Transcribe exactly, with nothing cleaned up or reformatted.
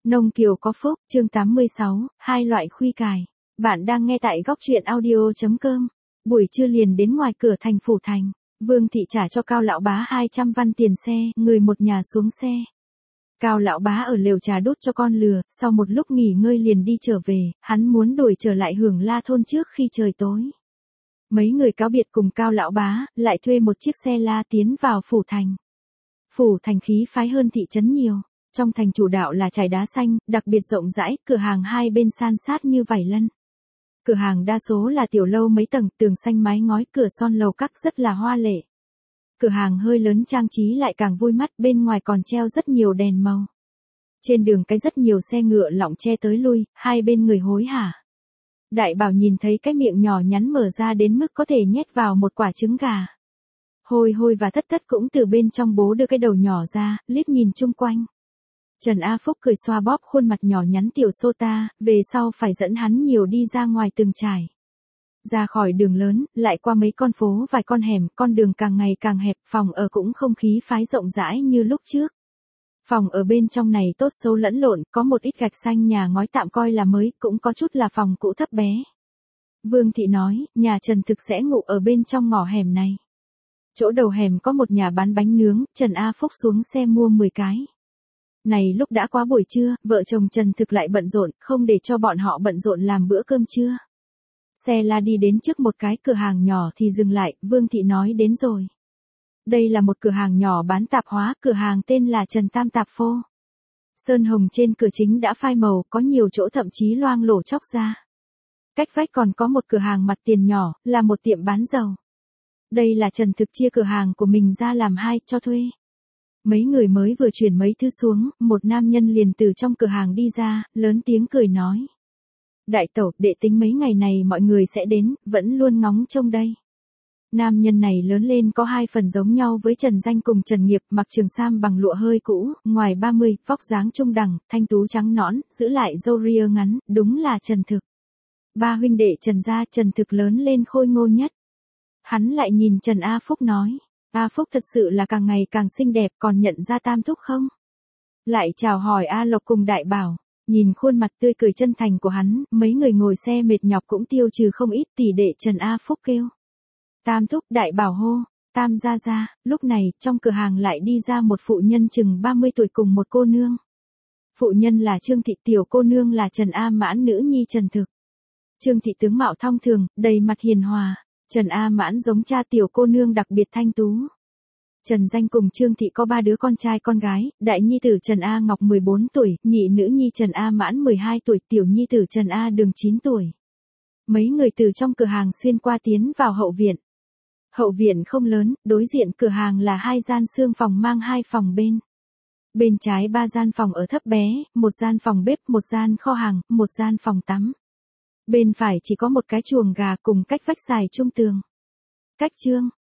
Nông Kiều có phúc, chương tám mươi sáu, hai loại khuy cải. Bạn đang nghe tại góc truyện audio chấm com. Buổi trưa liền đến ngoài cửa thành Phủ Thành, Vương thị trả cho Cao lão bá hai trăm văn tiền xe, người một nhà xuống xe. Cao lão bá ở lều trà đút cho con lừa, sau một lúc nghỉ ngơi liền đi trở về, hắn muốn đổi trở lại Hưởng La thôn trước khi trời tối. Mấy người cáo biệt cùng Cao lão bá, lại thuê một chiếc xe la tiến vào Phủ Thành. Phủ Thành khí phái hơn thị trấn nhiều. Trong thành chủ đạo là trải đá xanh, đặc biệt rộng rãi, cửa hàng hai bên san sát như vải lân. Cửa hàng đa số là tiểu lâu mấy tầng, tường xanh mái ngói, cửa son lầu các rất là hoa lệ. Cửa hàng hơi lớn trang trí lại càng vui mắt, bên ngoài còn treo rất nhiều đèn màu. Trên đường cái rất nhiều xe ngựa lọng che tới lui, hai bên người hối hả. Đại bảo nhìn thấy cái miệng nhỏ nhắn mở ra đến mức có thể nhét vào một quả trứng gà. Hôi hôi và thất thất cũng từ bên trong bố đưa cái đầu nhỏ ra, liếc nhìn chung quanh. Trần A Phúc cười xoa bóp khuôn mặt nhỏ nhắn tiểu Sota, về sau phải dẫn hắn nhiều đi ra ngoài từng trải. Ra khỏi đường lớn, lại qua mấy con phố vài con hẻm, con đường càng ngày càng hẹp, phòng ở cũng không khí phái rộng rãi như lúc trước. Phòng ở bên trong này tốt xấu lẫn lộn, có một ít gạch xanh nhà ngói tạm coi là mới, cũng có chút là phòng cũ thấp bé. Vương thị nói, nhà Trần thực sẽ ngủ ở bên trong ngõ hẻm này. Chỗ đầu hẻm có một nhà bán bánh nướng, Trần A Phúc xuống xe mua mười cái. Này lúc đã quá buổi trưa, vợ chồng Trần thực lại bận rộn, không để cho bọn họ bận rộn làm bữa cơm trưa. Xe la đi đến trước một cái cửa hàng nhỏ thì dừng lại, Vương thị nói đến rồi. Đây là một cửa hàng nhỏ bán tạp hóa, cửa hàng tên là Trần Tam Tạp Phô. Sơn hồng trên cửa chính đã phai màu, có nhiều chỗ thậm chí loang lổ chóc ra. Cách vách còn có một cửa hàng mặt tiền nhỏ, là một tiệm bán dầu. Đây là Trần thực chia cửa hàng của mình ra làm hai, cho thuê. Mấy người mới vừa chuyển mấy thứ xuống, một nam nhân liền từ trong cửa hàng đi ra, lớn tiếng cười nói. Đại tẩu, đệ tính mấy ngày này mọi người sẽ đến, vẫn luôn ngóng trông đây. Nam nhân này lớn lên có hai phần giống nhau với Trần Danh cùng Trần Nghiệp, mặc trường sam bằng lụa hơi cũ, ngoài ba mươi, vóc dáng trung đẳng, thanh tú trắng nõn, giữ lại râu ria ngắn, đúng là Trần Thực. Ba huynh đệ Trần gia, Trần Thực lớn lên khôi ngô nhất. Hắn lại nhìn Trần A Phúc nói. A Phúc thật sự là càng ngày càng xinh đẹp, còn nhận ra Tam thúc không? Lại chào hỏi A Lộc cùng Đại Bảo, nhìn khuôn mặt tươi cười chân thành của hắn, mấy người ngồi xe mệt nhọc cũng tiêu trừ không ít, tỷ đệ Trần A Phúc kêu. Tam thúc, Đại Bảo hô, Tam gia gia. Lúc này, trong cửa hàng lại đi ra một phụ nhân chừng ba mươi tuổi cùng một cô nương. Phụ nhân là Trương thị, tiểu cô nương là Trần A Mãn, nữ nhi Trần Thực. Trương thị tướng mạo thong thường, đầy mặt hiền hòa. Trần A Mãn giống cha, tiểu cô nương đặc biệt thanh tú. Trần Danh cùng Trương thị có ba đứa con trai con gái, đại nhi tử Trần A Ngọc mười bốn tuổi, nhị nữ nhi Trần A Mãn mười hai tuổi, tiểu nhi tử Trần A Đường chín tuổi. Mấy người từ trong cửa hàng xuyên qua tiến vào hậu viện. Hậu viện không lớn, đối diện cửa hàng là hai gian xương phòng mang hai phòng bên. Bên trái ba gian phòng ở thấp bé, một gian phòng bếp, một gian kho hàng, một gian phòng tắm. Bên phải chỉ có một cái chuồng gà cùng cách vách xài chung tường. Cách trương,